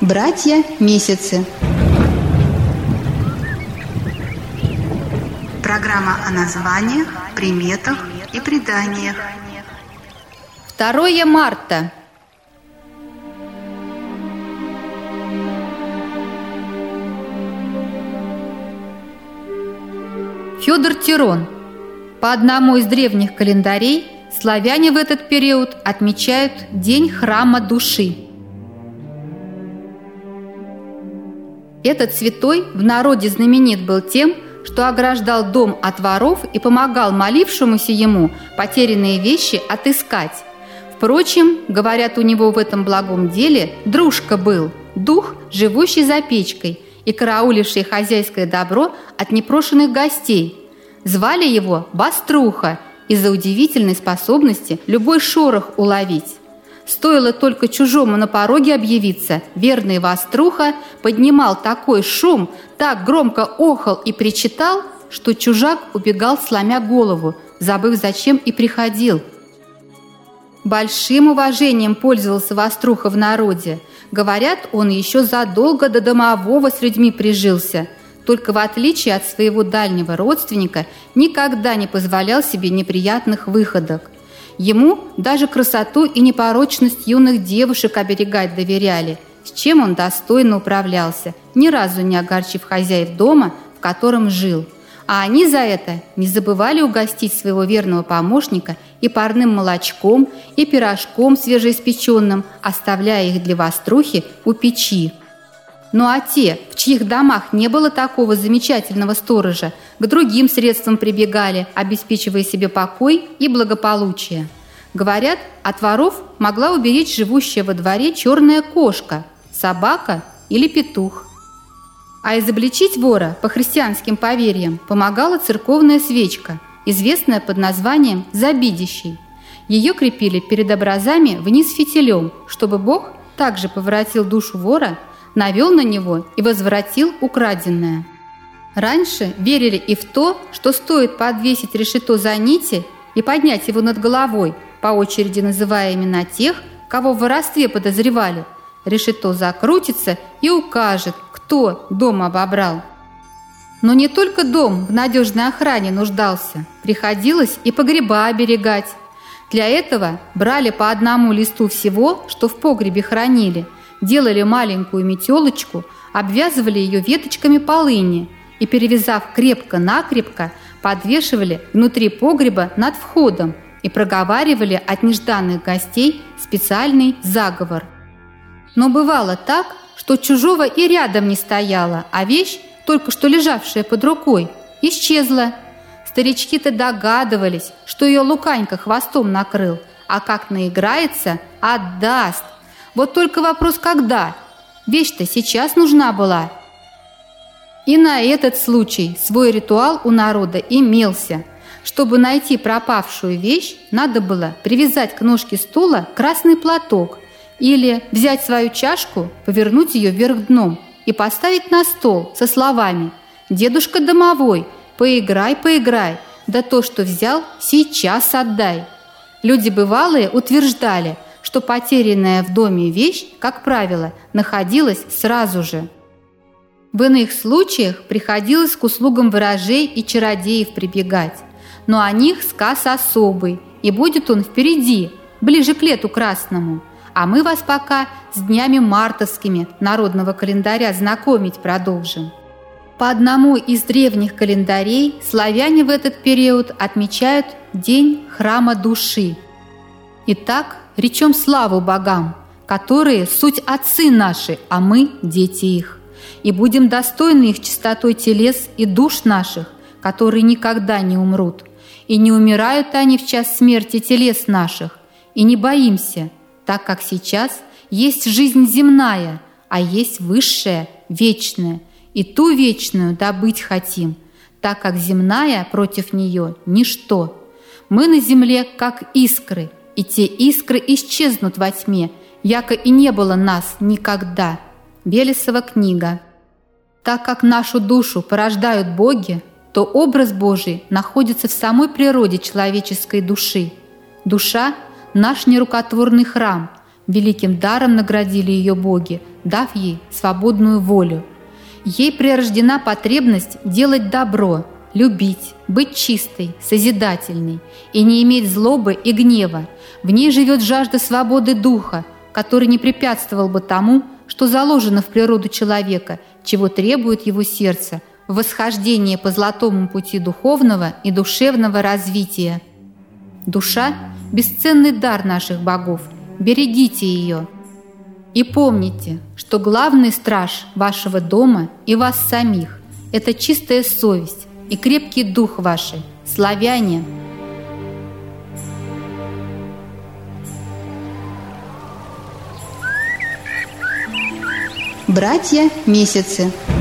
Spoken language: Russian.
Братья-месяцы. Программа о названиях, приметах и преданиях. 2 марта. Фёдор Тирон. По одному из древних календарей славяне в этот период отмечают День храма души. Этот святой в народе знаменит был тем, что ограждал дом от воров и помогал молившемуся ему потерянные вещи отыскать. Впрочем, говорят, у него в этом благом деле дружка был, дух, живущий за печкой и карауливший хозяйское добро от непрошенных гостей. Звали его Баструха из-за удивительной способности любой шорох уловить. Стоило только чужому на пороге объявиться, верный Баструха поднимал такой шум, так громко охал и причитал, что чужак убегал, сломя голову, забыв, зачем и приходил. Большим уважением пользовался Баструха в народе. Говорят, он еще задолго до домового с людьми прижился, только в отличие от своего дальнего родственника никогда не позволял себе неприятных выходок. Ему даже красоту и непорочность юных девушек оберегать доверяли, с чем он достойно управлялся, ни разу не огорчив хозяев дома, в котором жил. А они за это не забывали угостить своего верного помощника и парным молочком, и пирожком свежеиспеченным, оставляя их для Баструхи у печи. Ну а те, в чьих домах не было такого замечательного сторожа, к другим средствам прибегали, обеспечивая себе покой и благополучие. Говорят, от воров могла уберечь живущая во дворе черная кошка, собака или петух. А изобличить вора по христианским поверьям помогала церковная свечка, известная под названием «забидящей». Ее крепили перед образами вниз фитилем, чтобы Бог также поворотил душу вора, навел на него и возвратил украденное. Раньше верили и в то, что стоит подвесить решето за нити и поднять его над головой, по очереди называя имена тех, кого в воровстве подозревали. Решето закрутится и укажет, кто дом обобрал. Но не только дом в надежной охране нуждался, приходилось и погреба оберегать. Для этого брали по одному листу всего, что в погребе хранили, делали маленькую метелочку, обвязывали ее веточками полыни и, перевязав крепко-накрепко, подвешивали внутри погреба над входом и проговаривали от нежданных гостей специальный заговор. Но бывало так, что чужого и рядом не стояло, а вещь, только что лежавшая под рукой, исчезла. Старички-то догадывались, что ее Луканька хвостом накрыл, а как наиграется, отдаст. Вот только вопрос когда? Вещь-то сейчас нужна была. И на этот случай свой ритуал у народа имелся. Чтобы найти пропавшую вещь, надо было привязать к ножке стула красный платок или взять свою чашку, повернуть ее вверх дном и поставить на стол со словами: «Дедушка домовой, поиграй, поиграй, да то, что взял, сейчас отдай». Люди бывалые утверждали, что потерянная в доме вещь, как правило, находилась сразу же. В иных случаях приходилось к услугам ворожей и чародеев прибегать, но о них сказ особый, и будет он впереди, ближе к лету красному. А мы вас пока с днями мартовскими народного календаря знакомить продолжим. По одному из древних календарей славяне в этот период отмечают День храма души. Итак, речем славу богам, которые суть отцы наши, а мы дети их, и будем достойны их чистотой телес и душ наших, которые никогда не умрут, и не умирают они в час смерти телес наших, и не боимся, так как сейчас есть жизнь земная, а есть высшая, вечная, и ту вечную добыть хотим, так как земная против нее ничто. Мы на земле как искры, и те искры исчезнут во тьме, яко и не было нас никогда. Велесова книга. Так как нашу душу порождают боги, то образ Божий находится в самой природе человеческой души. Душа – наш нерукотворный храм, великим даром наградили ее боги, дав ей свободную волю. Ей прирождена потребность делать добро, любить, быть чистой, созидательной и не иметь злобы и гнева. В ней живет жажда свободы духа, который не препятствовал бы тому, что заложено в природу человека, чего требует его сердце, в восхождении по золотому пути духовного и душевного развития. Душа – бесценный дар наших богов, берегите ее. И помните, что главный страж вашего дома и вас самих – это чистая совесть и крепкий дух вашей, славяне. Братья-месяцы.